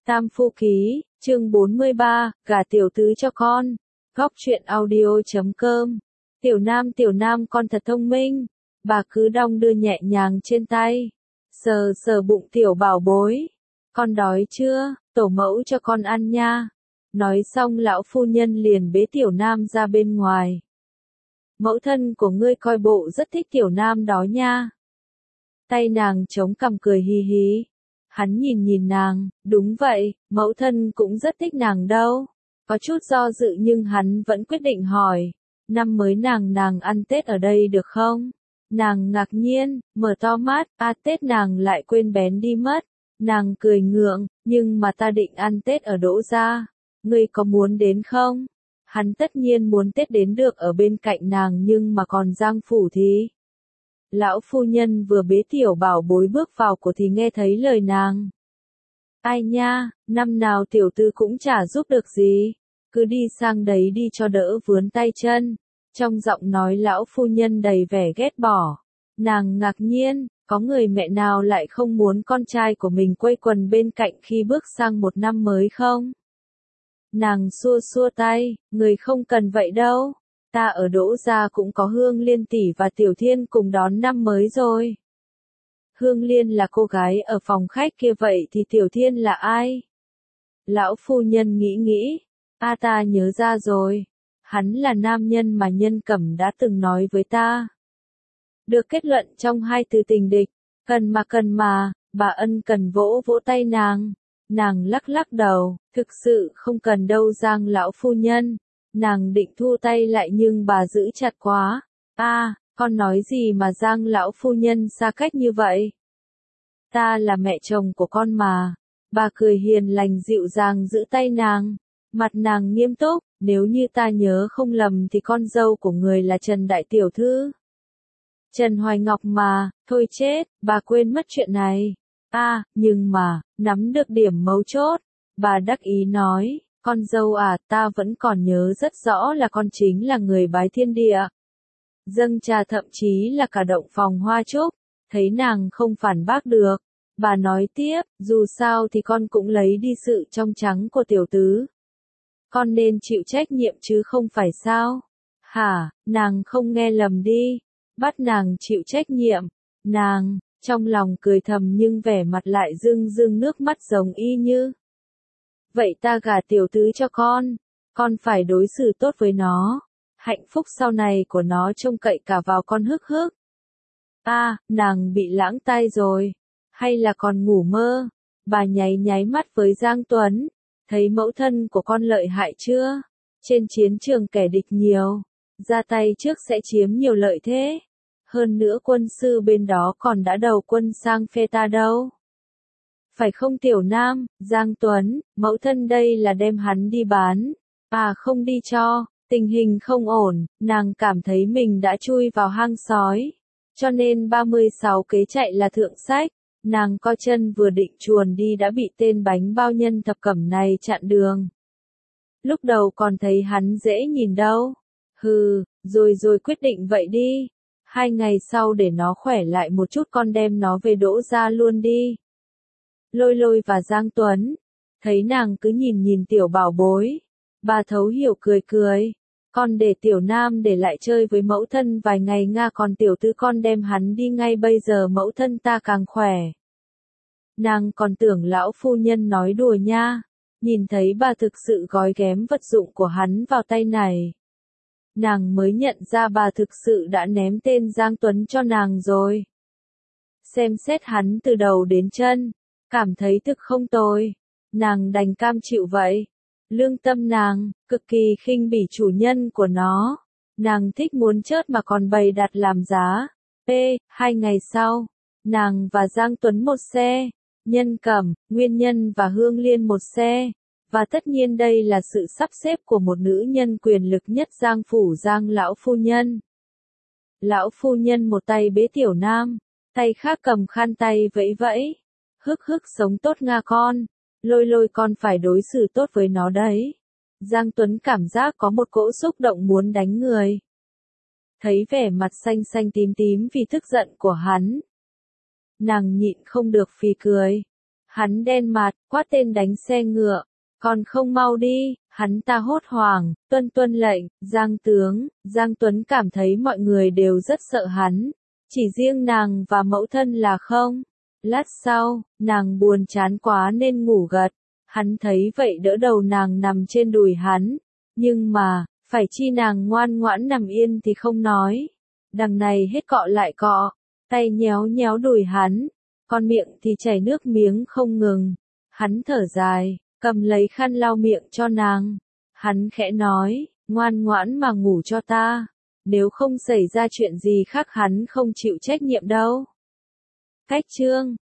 Tam Phu Ký, chương 43, gả tiểu tứ cho con. Góc truyện audio.com. Tiểu Nam con thật thông minh. Bà cứ đong đưa nhẹ nhàng trên tay. Sờ sờ bụng tiểu bảo bối. Con đói chưa, tổ mẫu cho con ăn nha. Nói xong lão phu nhân liền bế Tiểu Nam ra bên ngoài. Mẫu thân của ngươi coi bộ rất thích Tiểu Nam đó nha. Tay nàng chống cằm cười hì hì. Hắn nhìn nàng, đúng vậy, mẫu thân cũng rất thích nàng đâu. Có chút do dự nhưng hắn vẫn quyết định hỏi. Năm mới nàng ăn Tết ở đây được không? Nàng ngạc nhiên, mở to mắt, Tết nàng lại quên bén đi mất. Nàng cười ngượng, nhưng mà ta định ăn Tết ở Đỗ gia. Ngươi có muốn đến không? Hắn tất nhiên muốn Tết đến được ở bên cạnh nàng nhưng mà còn Giang phủ thì... Lão phu nhân vừa bế tiểu bảo bối bước vào cổ thì nghe thấy lời nàng. Ai nha, năm nào tiểu tư cũng chả giúp được gì, cứ đi sang đấy đi cho đỡ vướng tay chân. Trong giọng nói lão phu nhân đầy vẻ ghét bỏ. Nàng ngạc nhiên, có người mẹ nào lại không muốn con trai của mình quây quần bên cạnh khi bước sang một năm mới không? Nàng xua xua tay, người không cần vậy đâu. Ta ở Đỗ gia cũng có Hương Liên tỷ và Tiểu Thiên cùng đón năm mới rồi. Hương Liên là cô gái ở phòng khách kia vậy thì Tiểu Thiên là ai? Lão phu nhân nghĩ. Ta nhớ ra rồi. Hắn là nam nhân mà Nhân Cẩm đã từng nói với ta. Được kết luận trong hai từ tình địch. Cần mà, bà ân cần vỗ tay nàng. Nàng lắc đầu, thực sự không cần đâu Giang lão phu nhân. Nàng định thu tay lại nhưng bà giữ chặt quá. Con nói gì mà Giang lão phu nhân xa cách như vậy? Ta là mẹ chồng của con mà. Bà cười hiền lành dịu dàng giữ tay nàng. Mặt nàng nghiêm túc, nếu như ta nhớ không lầm thì con dâu của người là Trần Đại Tiểu Thư. Trần Hoài Ngọc mà, thôi chết, bà quên mất chuyện này. Nhưng mà, nắm được điểm mấu chốt. Bà đắc ý nói. Con dâu ta vẫn còn nhớ rất rõ là con chính là người bái thiên địa. Dâng trà thậm chí là cả động phòng hoa trúc, thấy nàng không phản bác được. Bà nói tiếp, dù sao thì con cũng lấy đi sự trong trắng của tiểu tứ. Con nên chịu trách nhiệm chứ không phải sao? Hả, nàng không nghe lầm đi. Bắt nàng chịu trách nhiệm. Nàng, trong lòng cười thầm nhưng vẻ mặt lại rưng nước mắt giống y như. Vậy ta gả tiểu tứ cho con phải đối xử tốt với nó. Hạnh phúc sau này của nó trông cậy cả vào con hức. Nàng bị lãng tai rồi. Hay là còn ngủ mơ? Bà nháy mắt với Giang Tuấn. Thấy mẫu thân của con lợi hại chưa? Trên chiến trường kẻ địch nhiều. Ra tay trước sẽ chiếm nhiều lợi thế. Hơn nữa quân sư bên đó còn đã đầu quân sang phe ta đâu. Phải không Tiểu Nam, Giang Tuấn, mẫu thân đây là đem hắn đi bán. Không đi cho, tình hình không ổn, nàng cảm thấy mình đã chui vào hang sói. Cho nên 36 kế chạy là thượng sách, nàng co chân vừa định chuồn đi đã bị tên bánh bao nhân thập cẩm này chặn đường. Lúc đầu còn thấy hắn dễ nhìn đâu. Rồi quyết định vậy đi. 2 ngày sau để nó khỏe lại một chút con đem nó về Đỗ gia luôn đi. Lôi và Giang Tuấn, thấy nàng cứ nhìn tiểu bảo bối, bà thấu hiểu cười. Con để Tiểu Nam để lại chơi với mẫu thân vài ngày nga còn tiểu tứ con đem hắn đi ngay bây giờ mẫu thân ta càng khỏe. Nàng còn tưởng lão phu nhân nói đùa nha, nhìn thấy bà thực sự gói ghém vật dụng của hắn vào tay này. Nàng mới nhận ra bà thực sự đã ném tên Giang Tuấn cho nàng rồi. Xem xét hắn từ đầu đến chân. Cảm thấy thực không tồi, nàng đành cam chịu vậy. Lương tâm nàng, cực kỳ khinh bỉ chủ nhân của nó. Nàng thích muốn chớt mà còn bày đặt làm giá. 2 ngày sau, nàng và Giang Tuấn một xe, Nhân Cẩm, Nguyên Nhân và Hương Liên một xe. Và tất nhiên đây là sự sắp xếp của một nữ nhân quyền lực nhất Giang phủ Giang lão phu nhân. Lão phu nhân một tay bế Tiểu Nam, tay khác cầm khăn tay vẫy. Hức sống tốt nga con. Lôi con phải đối xử tốt với nó đấy. Giang Tuấn cảm giác có một cỗ xúc động muốn đánh người. Thấy vẻ mặt xanh tím vì tức giận của hắn. Nàng nhịn không được phì cười. Hắn đen mặt, quát tên đánh xe ngựa. Còn không mau đi, hắn ta hốt hoảng, tuân lệnh, Giang Tuấn cảm thấy mọi người đều rất sợ hắn. Chỉ riêng nàng và mẫu thân là không. Lát sau, nàng buồn chán quá nên ngủ gật. Hắn thấy vậy đỡ đầu nàng nằm trên đùi hắn. Nhưng mà, phải chi nàng ngoan ngoãn nằm yên thì không nói. Đằng này hết cọ lại cọ, tay nhéo nhéo đùi hắn. Con miệng thì chảy nước miếng không ngừng. Hắn thở dài, cầm lấy khăn lau miệng cho nàng. Hắn khẽ nói, ngoan ngoãn mà ngủ cho ta. Nếu không xảy ra chuyện gì khác hắn không chịu trách nhiệm đâu. Cách chương